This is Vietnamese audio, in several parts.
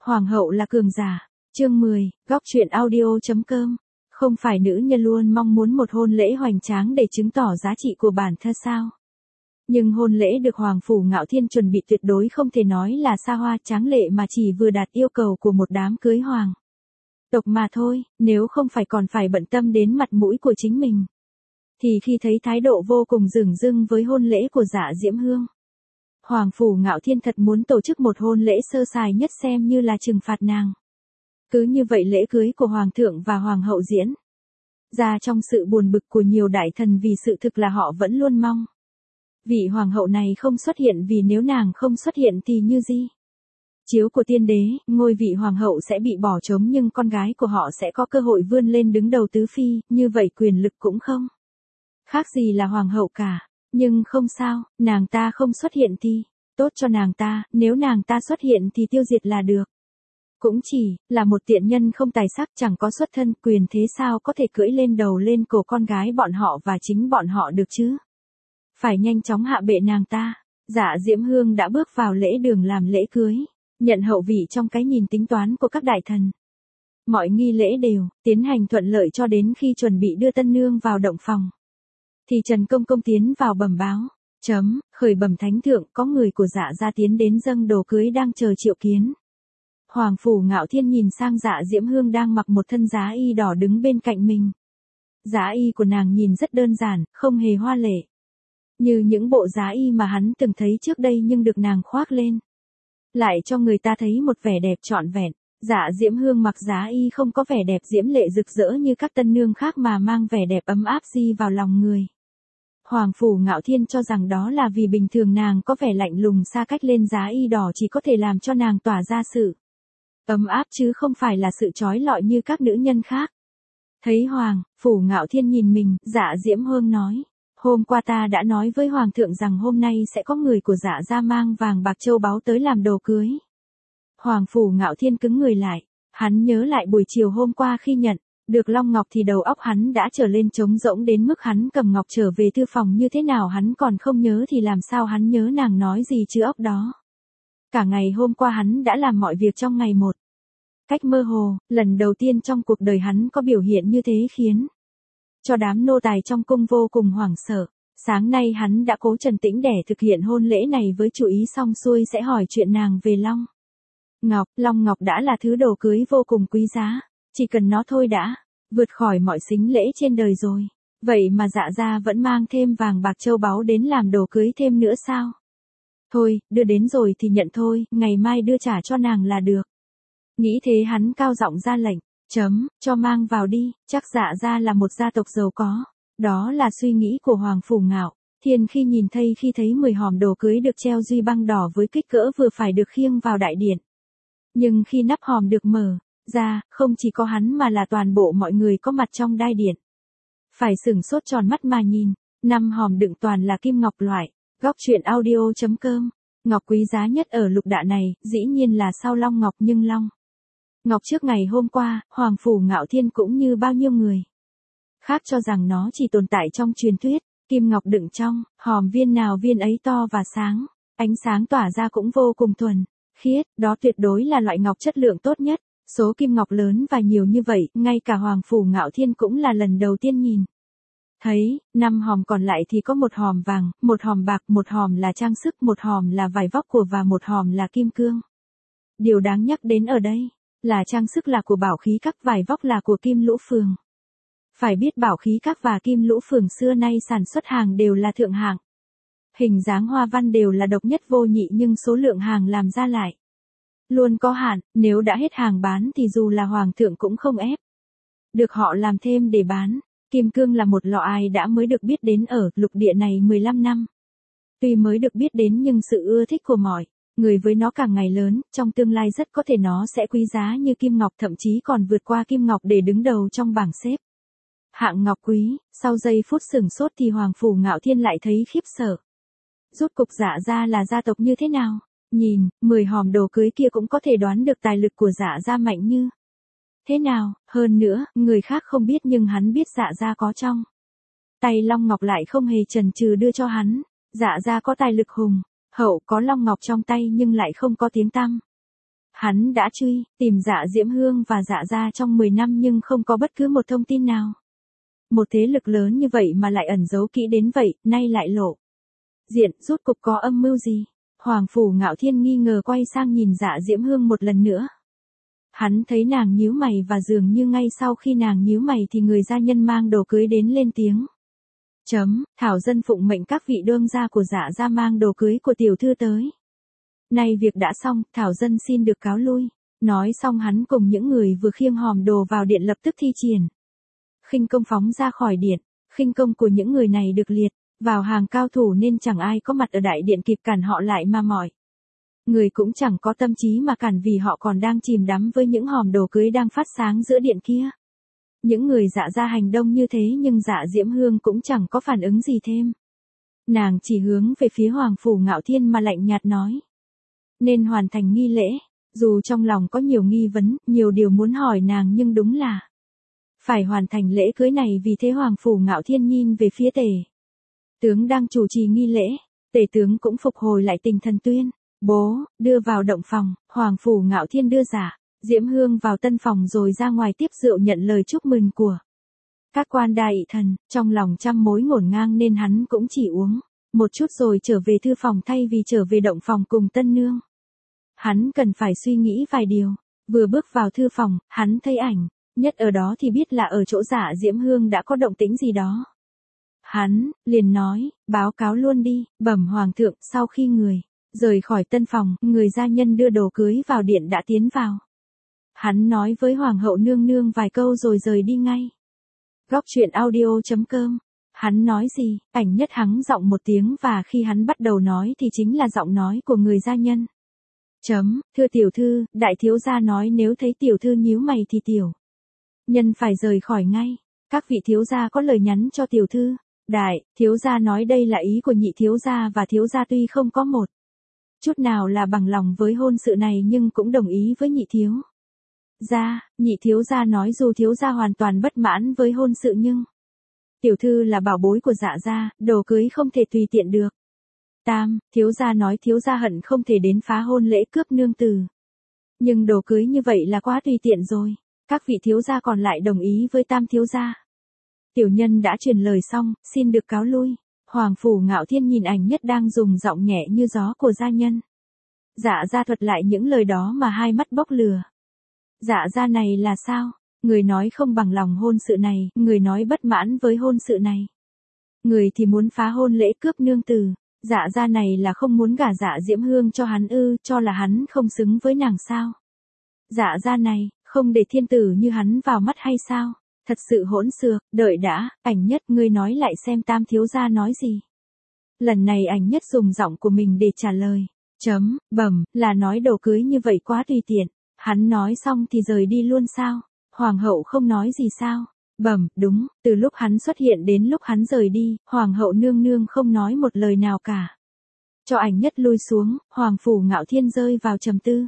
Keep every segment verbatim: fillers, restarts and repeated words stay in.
Hoàng hậu là cường giả. Chương mười, góc truyện audio.com. Không phải nữ nhân luôn mong muốn một hôn lễ hoành tráng để chứng tỏ giá trị của bản thân sao? Nhưng hôn lễ được Hoàng phủ Ngạo Thiên chuẩn bị tuyệt đối không thể nói là xa hoa tráng lệ mà chỉ vừa đạt yêu cầu của một đám cưới hoàng tộc mà thôi, nếu không phải còn phải bận tâm đến mặt mũi của chính mình. Thì khi thấy thái độ vô cùng dửng dưng với hôn lễ của Dạ Diễm Hương, Hoàng phủ Ngạo Thiên thật muốn tổ chức một hôn lễ sơ sài nhất xem như là trừng phạt nàng. Cứ như vậy lễ cưới của Hoàng thượng và Hoàng hậu diễn ra trong sự buồn bực của nhiều đại thần vì sự thực là họ vẫn luôn mong vị Hoàng hậu này không xuất hiện, vì nếu nàng không xuất hiện thì như gì? Chiếu của tiên đế, ngôi vị Hoàng hậu sẽ bị bỏ trống nhưng con gái của họ sẽ có cơ hội vươn lên đứng đầu tứ phi, như vậy quyền lực cũng không khác gì là Hoàng hậu cả. Nhưng không sao, nàng ta không xuất hiện thì tốt cho nàng ta, nếu nàng ta xuất hiện thì tiêu diệt là được. Cũng chỉ là một tiện nhân không tài sắc, chẳng có xuất thân quyền thế, sao có thể cưỡi lên đầu lên cổ con gái bọn họ và chính bọn họ được chứ? Phải nhanh chóng hạ bệ nàng ta. Dạ Diễm Hương đã bước vào lễ đường làm lễ cưới, nhận hậu vị trong cái nhìn tính toán của các đại thần. Mọi nghi lễ đều tiến hành thuận lợi cho đến khi chuẩn bị đưa tân nương vào động phòng, thì Trần Công Công tiến vào bẩm báo. Chấm, khởi bẩm thánh thượng, có người của Dạ gia tiến đến dâng đồ cưới đang chờ triệu kiến. Hoàng phủ Ngạo Thiên nhìn sang Dạ Diễm Hương đang mặc một thân giá y đỏ đứng bên cạnh mình. Giá y của nàng nhìn rất đơn giản, không hề hoa lệ như những bộ giá y mà hắn từng thấy trước đây, nhưng được nàng khoác lên lại cho người ta thấy một vẻ đẹp trọn vẹn. Dạ Diễm Hương mặc giá y không có vẻ đẹp diễm lệ rực rỡ như các tân nương khác mà mang vẻ đẹp ấm áp di vào lòng người. Hoàng phủ Ngạo Thiên cho rằng đó là vì bình thường nàng có vẻ lạnh lùng xa cách, lên giá y đỏ chỉ có thể làm cho nàng tỏa ra sự ấm áp chứ không phải là sự trói lọi như các nữ nhân khác. Thấy Hoàng phủ Ngạo Thiên nhìn mình, Dạ Diễm Hương nói: hôm qua ta đã nói với Hoàng thượng rằng hôm nay sẽ có người của Dạ gia mang vàng bạc châu báu tới làm đồ cưới. Hoàng phủ Ngạo Thiên cứng người lại, hắn nhớ lại buổi chiều hôm qua khi nhận được long ngọc thì đầu óc hắn đã trở lên trống rỗng đến mức hắn cầm ngọc trở về thư phòng như thế nào hắn còn không nhớ thì làm sao hắn nhớ nàng nói gì chứ óc đó. Cả ngày hôm qua hắn đã làm mọi việc trong ngày một cách mơ hồ, lần đầu tiên trong cuộc đời hắn có biểu hiện như thế khiến cho đám nô tài trong cung vô cùng hoảng sợ. Sáng nay hắn đã cố trấn tĩnh để thực hiện hôn lễ này với chủ ý xong xuôi sẽ hỏi chuyện nàng về long ngọc. Long ngọc đã là thứ đồ cưới vô cùng quý giá, chỉ cần nó thôi đã vượt khỏi mọi sính lễ trên đời rồi. Vậy mà Dạ gia vẫn mang thêm vàng bạc châu báu đến làm đồ cưới thêm nữa sao? Thôi, đưa đến rồi thì nhận thôi, ngày mai đưa trả cho nàng là được. Nghĩ thế hắn cao giọng ra lệnh: chấm, cho mang vào đi. Chắc Dạ gia là một gia tộc giàu có. Đó là suy nghĩ của Hoàng phủ Ngạo Thiên khi nhìn thấy khi thấy mười hòm đồ cưới được treo duy băng đỏ với kích cỡ vừa phải được khiêng vào đại điện. Nhưng khi nắp hòm được mở ra, không chỉ có hắn mà là toàn bộ mọi người có mặt trong đại điện phải sửng sốt tròn mắt mà nhìn. Năm hòm đựng toàn là kim ngọc loại. Góc truyện audio.com. Ngọc quý giá nhất ở lục đại này, dĩ nhiên là sao long ngọc, nhưng long ngọc trước ngày hôm qua, Hoàng phủ Ngạo Thiên cũng như bao nhiêu người khác cho rằng nó chỉ tồn tại trong truyền thuyết. Kim ngọc đựng trong hòm viên nào viên ấy to và sáng, ánh sáng tỏa ra cũng vô cùng thuần khiết, đó tuyệt đối là loại ngọc chất lượng tốt nhất. Số kim ngọc lớn và nhiều như vậy, ngay cả Hoàng phủ Ngạo Thiên cũng là lần đầu tiên nhìn thấy. Năm hòm còn lại thì có một hòm vàng, một hòm bạc, một hòm là trang sức, một hòm là vải vóc của và một hòm là kim cương. Điều đáng nhắc đến ở đây là trang sức là của Bảo Khí Các, vải vóc là của Kim Lũ Phường. Phải biết Bảo Khí Các và Kim Lũ Phường xưa nay sản xuất hàng đều là thượng hạng. Hình dáng hoa văn đều là độc nhất vô nhị, nhưng số lượng hàng làm ra lại luôn có hạn, nếu đã hết hàng bán thì dù là Hoàng thượng cũng không ép được họ làm thêm để bán. Kim cương là một lọ ai đã mới được biết đến ở lục địa này mười lăm năm. Tuy mới được biết đến nhưng sự ưa thích của mọi người với nó càng ngày lớn, trong tương lai rất có thể nó sẽ quý giá như kim ngọc, thậm chí còn vượt qua kim ngọc để đứng đầu trong bảng xếp hạng ngọc quý. Sau giây phút sửng sốt thì Hoàng phủ Ngạo Thiên lại thấy khiếp sợ. Rốt cục Dạ gia là gia tộc như thế nào? Nhìn mười hòm đồ cưới kia cũng có thể đoán được tài lực của Dạ gia mạnh như thế nào. Hơn nữa, người khác không biết nhưng hắn biết Dạ gia có trong tay long ngọc lại không hề chần chừ đưa cho hắn. Dạ gia có tài lực hùng hậu, có long ngọc trong tay nhưng lại không có tiếng tăm Hắn đã truy, tìm Dạ Diễm Hương và Dạ gia trong mười năm nhưng không có bất cứ một thông tin nào. Một thế lực lớn như vậy mà lại ẩn giấu kỹ đến vậy, nay lại lộ diện, rốt cục có âm mưu gì? Hoàng Phủ Ngạo Thiên nghi ngờ quay sang nhìn Dạ Diễm Hương một lần nữa. Hắn thấy nàng nhíu mày và dường như ngay sau khi nàng nhíu mày thì người gia nhân mang đồ cưới đến lên tiếng. Chấm, Thảo dân phụng mệnh các vị đương gia của Dạ gia mang đồ cưới của tiểu thư tới. Nay việc đã xong, Thảo dân xin được cáo lui. Nói xong hắn cùng những người vừa khiêng hòm đồ vào điện lập tức thi triển khinh công phóng ra khỏi điện. Khinh công của những người này được liệt vào hàng cao thủ nên chẳng ai có mặt ở đại điện kịp cản họ lại mà mọi người cũng chẳng có tâm trí mà cản vì họ còn đang chìm đắm với những hòm đồ cưới đang phát sáng giữa điện kia. Những người Dạ gia hành đông như thế nhưng Dạ Diễm Hương cũng chẳng có phản ứng gì thêm. Nàng chỉ hướng về phía Hoàng Phủ Ngạo Thiên mà lạnh nhạt nói. Nên hoàn thành nghi lễ, dù trong lòng có nhiều nghi vấn, nhiều điều muốn hỏi nàng nhưng đúng là phải hoàn thành lễ cưới này. Vì thế Hoàng Phủ Ngạo Thiên nhìn về phía tể tướng đang chủ trì nghi lễ. Tể tướng cũng phục hồi lại tinh thần tuyên bố, đưa vào động phòng. Hoàng Phủ Ngạo Thiên đưa Dạ Diễm Hương vào tân phòng rồi ra ngoài tiếp rượu nhận lời chúc mừng của các quan đại thần. Trong lòng trăm mối ngổn ngang nên hắn cũng chỉ uống một chút rồi trở về thư phòng thay vì trở về động phòng cùng tân nương. Hắn cần phải suy nghĩ vài điều. Vừa bước vào thư phòng, hắn thấy ảnh nhất ở đó thì biết là ở chỗ Dạ Diễm Hương đã có động tĩnh gì đó. Hắn liền nói, báo cáo luôn đi, bẩm hoàng thượng. Sau khi người rời khỏi tân phòng, người gia nhân đưa đồ cưới vào điện đã tiến vào. Hắn nói với hoàng hậu nương nương vài câu rồi rời đi ngay. Góc truyện audio chấm com. Hắn nói gì? Ảnh nhất hắng giọng một tiếng và khi hắn bắt đầu nói thì chính là giọng nói của người gia nhân. Chấm, thưa tiểu thư, đại thiếu gia nói nếu thấy tiểu thư nhíu mày thì tiểu nhân phải rời khỏi ngay. Các vị thiếu gia có lời nhắn cho tiểu thư. Đại thiếu gia nói đây là ý của nhị thiếu gia và thiếu gia tuy không có một chút nào là bằng lòng với hôn sự này nhưng cũng đồng ý với nhị thiếu gia. Nhị thiếu gia nói dù thiếu gia hoàn toàn bất mãn với hôn sự nhưng tiểu thư là bảo bối của Dạ gia, đồ cưới không thể tùy tiện được. Tam, thiếu gia nói thiếu gia hận không thể đến phá hôn lễ cướp nương tử. Nhưng đồ cưới như vậy là quá tùy tiện rồi. Các vị thiếu gia còn lại đồng ý với tam thiếu gia. Tiểu nhân đã truyền lời xong, xin được cáo lui. Hoàng Phủ Ngạo Thiên nhìn ảnh nhất đang dùng giọng nhẹ như gió của gia nhân. Dạ gia thuật lại những lời đó mà hai mắt bốc lửa. Dạ gia này là sao? Người nói không bằng lòng hôn sự này, người nói bất mãn với hôn sự này. Người thì muốn phá hôn lễ cướp nương tử. Dạ gia này là không muốn gả Dạ Diễm Hương cho hắn ư, cho là hắn không xứng với nàng sao? Dạ gia này, không để thiên tử như hắn vào mắt hay sao? Thật sự hỗn xược, đợi đã, ảnh nhất ngươi nói lại xem tam thiếu gia nói gì. Lần này ảnh nhất dùng giọng của mình để trả lời. Chấm, bẩm, là nói đồ cưới như vậy quá tùy tiện. Hắn nói xong thì rời đi luôn sao? Hoàng hậu không nói gì sao? Bẩm, đúng, từ lúc hắn xuất hiện đến lúc hắn rời đi, Hoàng hậu nương nương không nói một lời nào cả. Cho ảnh nhất lui xuống, Hoàng Phủ Ngạo Thiên rơi vào trầm tư.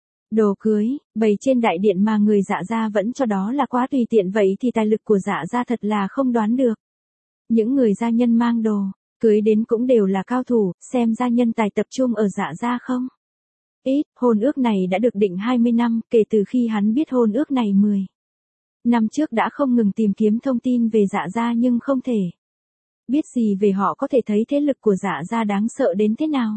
Đồ cưới, bày trên đại điện mà người Dạ gia vẫn cho đó là quá tùy tiện vậy thì tài lực của Dạ gia thật là không đoán được. Những người gia nhân mang đồ cưới đến cũng đều là cao thủ, xem gia nhân tài tập trung ở Dạ gia không? Ít, hôn ước này đã được định hai mươi năm, kể từ khi hắn biết hôn ước này mười năm trước đã không ngừng tìm kiếm thông tin về Dạ gia nhưng không thể biết gì về họ, có thể thấy thế lực của Dạ gia đáng sợ đến thế nào.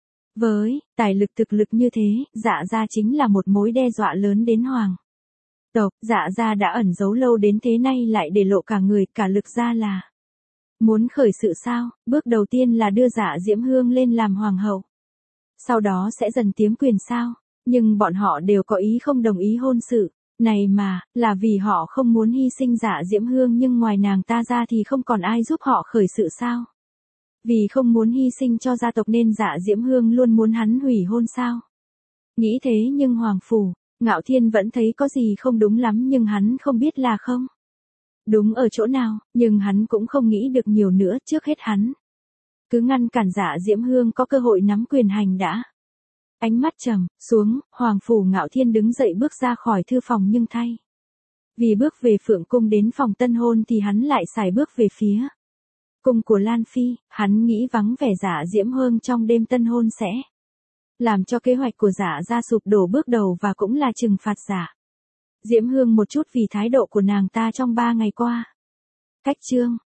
Với tài lực thực lực như thế, Dạ gia chính là một mối đe dọa lớn đến hoàng tộc. Dạ gia đã ẩn giấu lâu đến thế nay lại để lộ cả người, cả lực ra là muốn khởi sự sao? Bước đầu tiên là đưa Dạ Diễm Hương lên làm hoàng hậu. Sau đó sẽ dần tiếm quyền sao? Nhưng bọn họ đều có ý không đồng ý hôn sự này mà, là vì họ không muốn hy sinh Dạ Diễm Hương nhưng ngoài nàng ta ra thì không còn ai giúp họ khởi sự sao? Vì không muốn hy sinh cho gia tộc nên Dạ Diễm Hương luôn muốn hắn hủy hôn sao? Nghĩ thế nhưng Hoàng Phủ Ngạo Thiên vẫn thấy có gì không đúng lắm nhưng hắn không biết là không đúng ở chỗ nào, nhưng hắn cũng không nghĩ được nhiều nữa, trước hết hắn cứ ngăn cản Dạ Diễm Hương có cơ hội nắm quyền hành đã. Ánh mắt trầm xuống, Hoàng Phủ Ngạo Thiên đứng dậy bước ra khỏi thư phòng nhưng thay vì bước về Phượng cung đến phòng tân hôn thì hắn lại xài bước về phía cung của Lan Phi. Hắn nghĩ vắng vẻ Dạ Diễm Hương trong đêm tân hôn sẽ Làm cho kế hoạch của Dạ gia sụp đổ bước đầu và cũng là trừng phạt Dạ Diễm Hương một chút vì thái độ của nàng ta trong ba ngày qua. Cách chương